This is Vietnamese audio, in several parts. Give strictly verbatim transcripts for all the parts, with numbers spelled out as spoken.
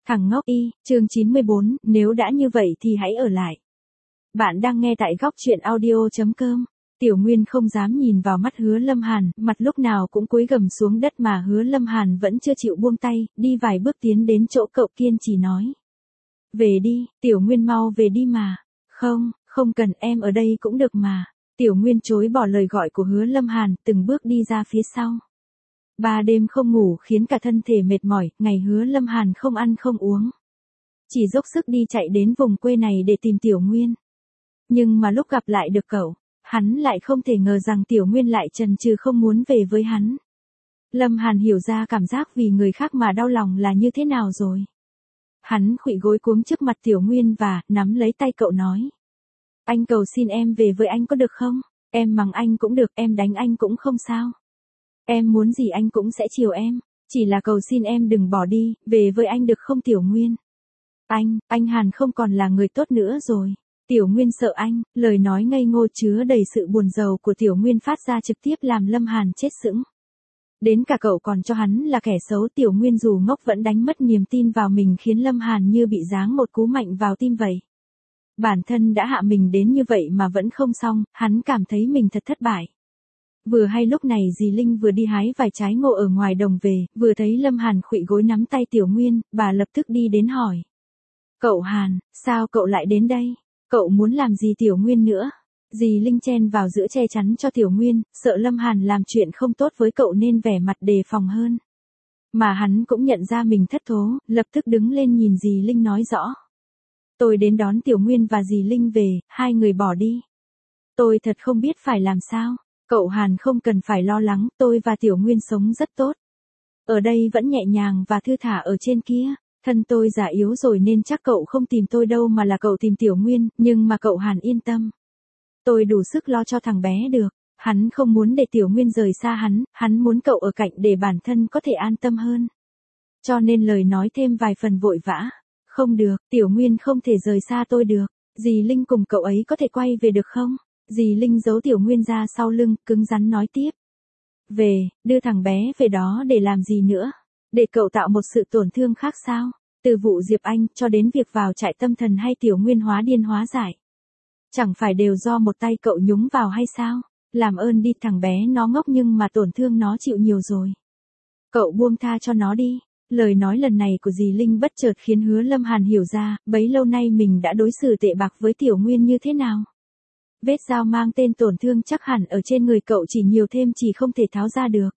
Thằng ngốc y, chương chín mươi bốn, nếu đã như vậy thì hãy ở lại. Bạn đang nghe tại góc truyện audio.com. Tiểu Nguyên không dám nhìn vào mắt Hứa Lâm Hàn, mặt lúc nào cũng cúi gằm xuống đất mà Hứa Lâm Hàn vẫn chưa chịu buông tay, đi vài bước tiến đến chỗ cậu kiên trì nói. Về đi, Tiểu Nguyên mau về đi mà. Không, không cần, em ở đây cũng được mà. Tiểu Nguyên chối bỏ lời gọi của Hứa Lâm Hàn, từng bước đi ra phía sau. Ba đêm không ngủ khiến cả thân thể mệt mỏi, ngày Hứa Lâm Hàn không ăn không uống. Chỉ dốc sức đi chạy đến vùng quê này để tìm Tiểu Nguyên. Nhưng mà lúc gặp lại được cậu, hắn lại không thể ngờ rằng Tiểu Nguyên lại chần chừ không muốn về với hắn. Lâm Hàn hiểu ra cảm giác vì người khác mà đau lòng là như thế nào rồi. Hắn khuỵu gối cúm trước mặt Tiểu Nguyên và nắm lấy tay cậu nói. Anh cầu xin em về với anh có được không? Em mắng anh cũng được, em đánh anh cũng không sao. Em muốn gì anh cũng sẽ chiều em. Chỉ là cầu xin em đừng bỏ đi, về với anh được không Tiểu Nguyên? Anh, anh Hàn không còn là người tốt nữa rồi. Tiểu Nguyên sợ anh, lời nói ngây ngô chứa đầy sự buồn rầu của Tiểu Nguyên phát ra trực tiếp làm Lâm Hàn chết sững. Đến cả cậu còn cho hắn là kẻ xấu, Tiểu Nguyên dù ngốc vẫn đánh mất niềm tin vào mình khiến Lâm Hàn như bị giáng một cú mạnh vào tim vậy. Bản thân đã hạ mình đến như vậy mà vẫn không xong, hắn cảm thấy mình thật thất bại. Vừa hay lúc này dì Linh vừa đi hái vài trái ngô ở ngoài đồng về, vừa thấy Lâm Hàn khuỵu gối nắm tay Tiểu Nguyên, bà lập tức đi đến hỏi. Cậu Hàn, sao cậu lại đến đây? Cậu muốn làm gì Tiểu Nguyên nữa? Dì Linh chen vào giữa che chắn cho Tiểu Nguyên, sợ Lâm Hàn làm chuyện không tốt với cậu nên vẻ mặt đề phòng hơn. Mà hắn cũng nhận ra mình thất thố, lập tức đứng lên nhìn dì Linh nói rõ. Tôi đến đón Tiểu Nguyên và dì Linh về, hai người bỏ đi. Tôi thật không biết phải làm sao. Cậu Hàn không cần phải lo lắng, tôi và Tiểu Nguyên sống rất tốt. Ở đây vẫn nhẹ nhàng và thư thả ở trên kia. Thân tôi già yếu rồi nên chắc cậu không tìm tôi đâu mà là cậu tìm Tiểu Nguyên, nhưng mà cậu Hàn yên tâm. Tôi đủ sức lo cho thằng bé được. Hắn không muốn để Tiểu Nguyên rời xa hắn, hắn muốn cậu ở cạnh để bản thân có thể an tâm hơn. Cho nên lời nói thêm vài phần vội vã. Không được, Tiểu Nguyên không thể rời xa tôi được. Dì Linh cùng cậu ấy có thể quay về được không? Dì Linh giấu Tiểu Nguyên ra sau lưng, cứng rắn nói tiếp. Về, đưa thằng bé về đó để làm gì nữa? Để cậu tạo một sự tổn thương khác sao? Từ vụ Diệp Anh cho đến việc vào trại tâm thần hay Tiểu Nguyên hóa điên hóa dại. Chẳng phải đều do một tay cậu nhúng vào hay sao? Làm ơn đi, thằng bé nó ngốc nhưng mà tổn thương nó chịu nhiều rồi. Cậu buông tha cho nó đi. Lời nói lần này của dì Linh bất chợt khiến Hứa Lâm Hàn hiểu ra, bấy lâu nay mình đã đối xử tệ bạc với Tiểu Nguyên như thế nào. Vết dao mang tên tổn thương chắc hẳn ở trên người cậu chỉ nhiều thêm chỉ không thể tháo ra được.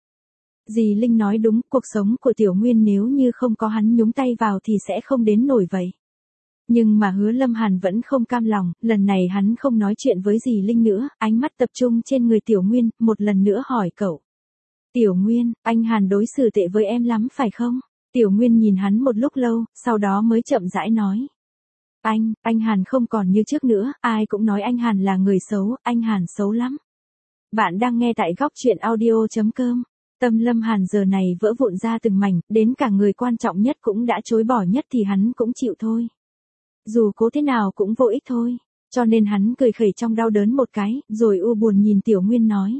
Dì Linh nói đúng, cuộc sống của Tiểu Nguyên nếu như không có hắn nhúng tay vào thì sẽ không đến nổi vậy. Nhưng mà Hứa Lâm Hàn vẫn không cam lòng, lần này hắn không nói chuyện với dì Linh nữa, ánh mắt tập trung trên người Tiểu Nguyên, một lần nữa hỏi cậu. Tiểu Nguyên, anh Hàn đối xử tệ với em lắm phải không? Tiểu Nguyên nhìn hắn một lúc lâu, sau đó mới chậm rãi nói. Anh, anh Hàn không còn như trước nữa, ai cũng nói anh Hàn là người xấu, anh Hàn xấu lắm. Bạn đang nghe tại góc truyện audio.com. Tâm Lâm Hàn giờ này vỡ vụn ra từng mảnh, đến cả người quan trọng nhất cũng đã chối bỏ nhất thì hắn cũng chịu thôi. Dù cố thế nào cũng vô ích thôi, cho nên hắn cười khẩy trong đau đớn một cái, rồi u buồn nhìn Tiểu Nguyên nói.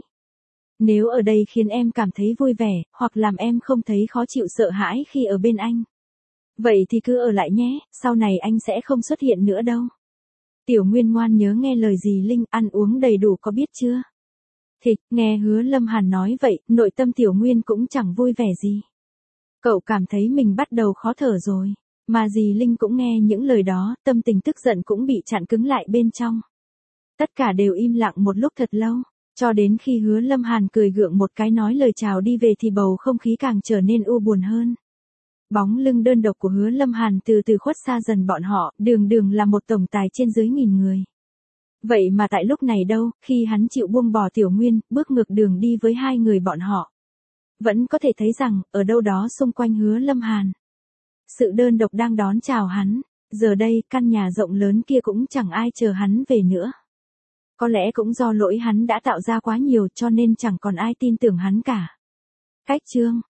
Nếu ở đây khiến em cảm thấy vui vẻ, hoặc làm em không thấy khó chịu sợ hãi khi ở bên anh. Vậy thì cứ ở lại nhé, sau này anh sẽ không xuất hiện nữa đâu. Tiểu Nguyên ngoan nhớ nghe lời dì Linh, ăn uống đầy đủ có biết chưa? Thịch, nghe Hứa Lâm Hàn nói vậy, nội tâm Tiểu Nguyên cũng chẳng vui vẻ gì. Cậu cảm thấy mình bắt đầu khó thở rồi, mà dì Linh cũng nghe những lời đó, tâm tình tức giận cũng bị chặn cứng lại bên trong. Tất cả đều im lặng một lúc thật lâu, cho đến khi Hứa Lâm Hàn cười gượng một cái nói lời chào đi về thì bầu không khí càng trở nên u buồn hơn. Bóng lưng đơn độc của Hứa Lâm Hàn từ từ khuất xa dần bọn họ, đường đường là một tổng tài trên dưới nghìn người. Vậy mà tại lúc này đâu, khi hắn chịu buông bỏ Tiểu Nguyên, bước ngược đường đi với hai người bọn họ. Vẫn có thể thấy rằng, ở đâu đó xung quanh Hứa Lâm Hàn. Sự đơn độc đang đón chào hắn, giờ đây căn nhà rộng lớn kia cũng chẳng ai chờ hắn về nữa. Có lẽ cũng do lỗi hắn đã tạo ra quá nhiều cho nên chẳng còn ai tin tưởng hắn cả. Cách chương